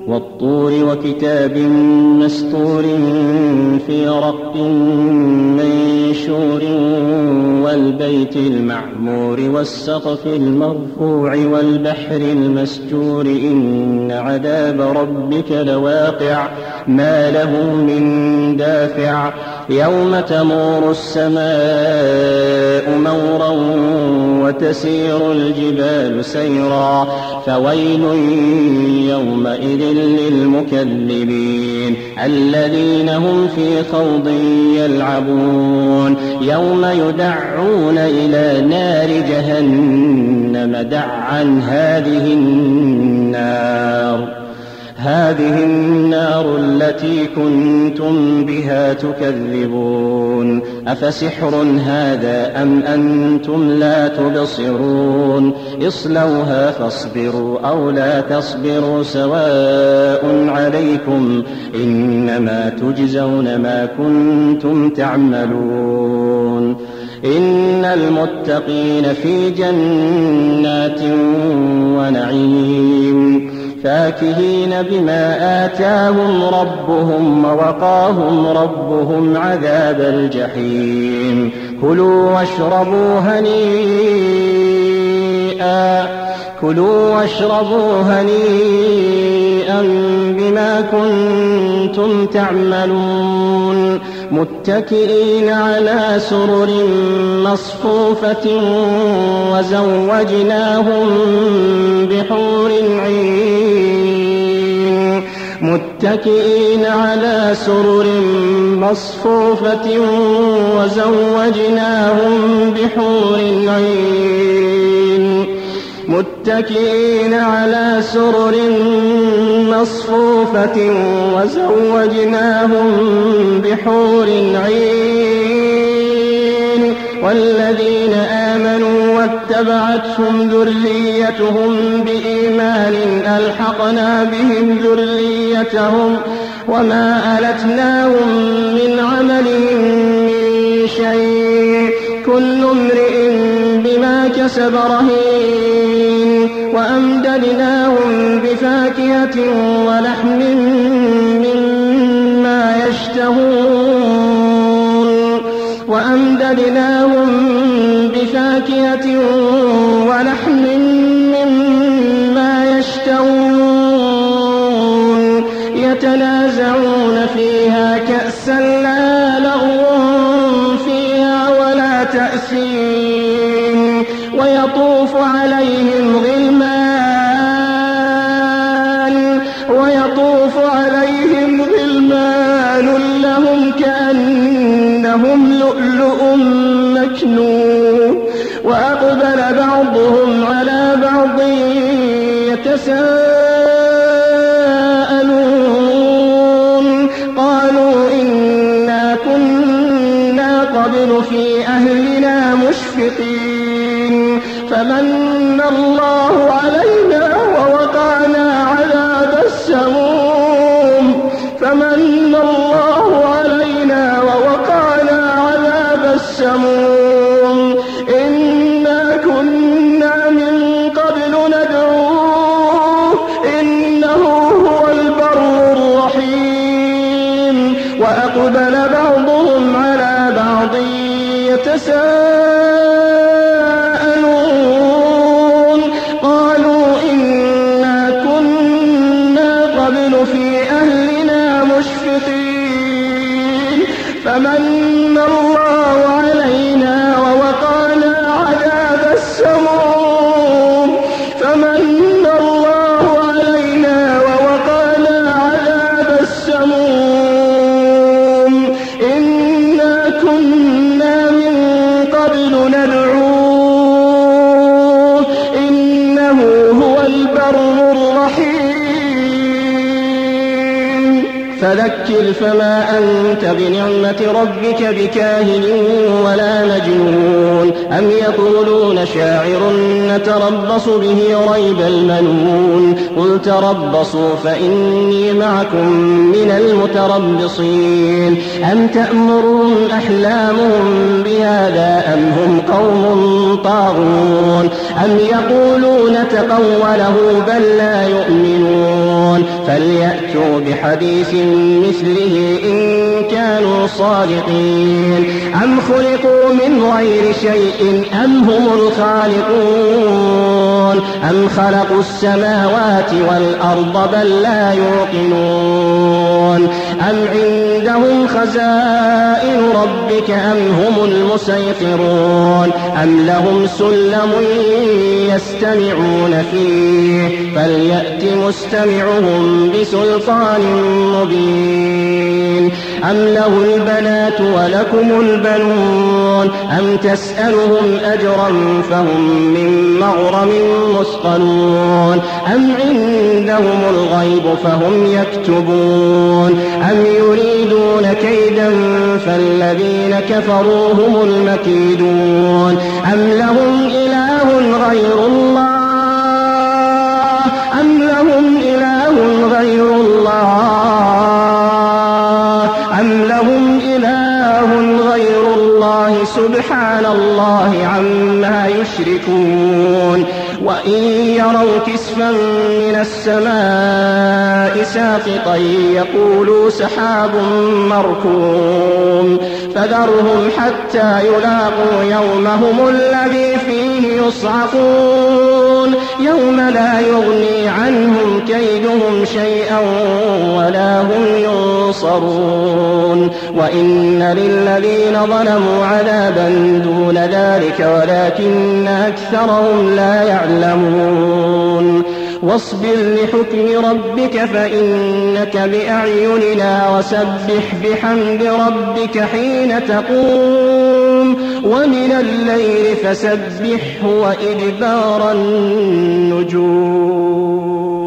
والطور وكتاب مسطور في رق منشور والبيت المعمور والسقف المرفوع والبحر المسجور إن عذاب ربك لواقع ما له من دافع يوم تمور السماء مورا وتسير الجبال سيرا فويل يومئذ للمكذبين الذين هم في خوض يلعبون يوم يدعون إلى نار جهنم دعا هذه النار التي كنتم بها تكذبون أفسحر هذا أم أنتم لا تبصرون اصلوها فاصبروا أو لا تصبروا سواء عليكم إنما تجزون ما كنتم تعملون إن المتقين في جنات ونعيم فاكهين بما آتاهم ربهم ووقاهم ربهم عذاب الجحيم كلوا واشربوا هنيئا بما كنتم تعملون متكئين على سرر مصفوفة وزوجناهم بحور عين متكئين على سرر مصفوفة وزوجناهم بحور عين متكئين على سرر مصفوفة وزوجناهم بحور عين والذين آمنوا واتبعتهم ذريتهم بإيمان ألحقنا بهم ذريتهم وما ألتناهم من عملهم من شيء كل امرئ بما كسب رهين وأمددناهم بفاكهة ولحم مما يشتهون وأمددناهم بفاكهة ولحم مما يشتهون يتنازعون فيها كأسا لا لغو فيها ولا تأثيم ويطوف عليهم غلمان لهم كأنهم لؤلؤ مكنون وأقبل بعضهم على بعض يتساءلون قالوا إنا كنا قبل في أهلنا مشفقين فمن الله علينا ووقانا عذاب السموم إنا كنا من قبل ندعوه إنه هو البر الرحيم وأقبل بعضهم على بعض يتساءلون قالوا إنا كنا قبل في أهلنا مشفقين فمن الله علينا ووقانا عذاب السموم إنا كنا من قبل ندعوه إنه هو البر الرحيم فذكر فما أنت بنعمة ربك بكاهن ولا مجنون أم يقولون شاعر نتربص به ريب المنون قل تربصوا فإني معكم من المتربصين أم تأمرهم أحلامهم بهذا أم هم قوم طاغون أم يقولون تقوله بل لا يؤمنون فليأتوا بحديث مثله إن كانوا صادقين أم خلقوا من غير شيء أم هم الخالقون أم خلقوا السماوات والأرض بل لا يوقنون أم عندهم خزائن ربك أم هم المسيطرون أم لهم سلم يستمعون فيه فليأت مستمعهم بسلطان مبين أم له البنات ولكم البنون أم تسألهم أجرا فهم من مغرم مثقلون أم عندهم الغيب فهم يكتبون أم يريدون كيدا فالذين كفروا هم المكيدون أم لهم إله غير الله سبحان الله عما يشركون وإن يروا كسفا من السماء ساقطا يقولوا سحاب مركوم فذرهم حتى يلاقوا يومهم الذي فيه يصعقون يوم لا يغني عنهم كيدهم شيئا ولا هم ينصرون وإن للذين ظلموا عذابا دون ذلك ولكن أكثرهم لا يعلمون واصبر لحكم ربك فإنك بأعيننا وسبح بحمد ربك حين تقوم ومن الليل فسبحه وإدبار النجوم